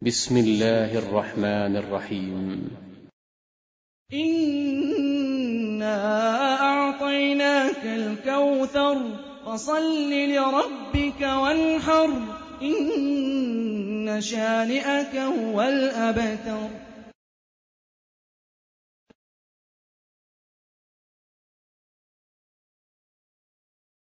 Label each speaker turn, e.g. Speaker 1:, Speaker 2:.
Speaker 1: بسم الله الرحمن الرحيم.
Speaker 2: إِنَّا أَعْطَيْنَاكَ الْكَوْثَرَ فَصَلِّ لِرَبِّكَ وَانْحَرْ إِنَّ شَانِئَكَ هُوَ الْأَبْتَرُ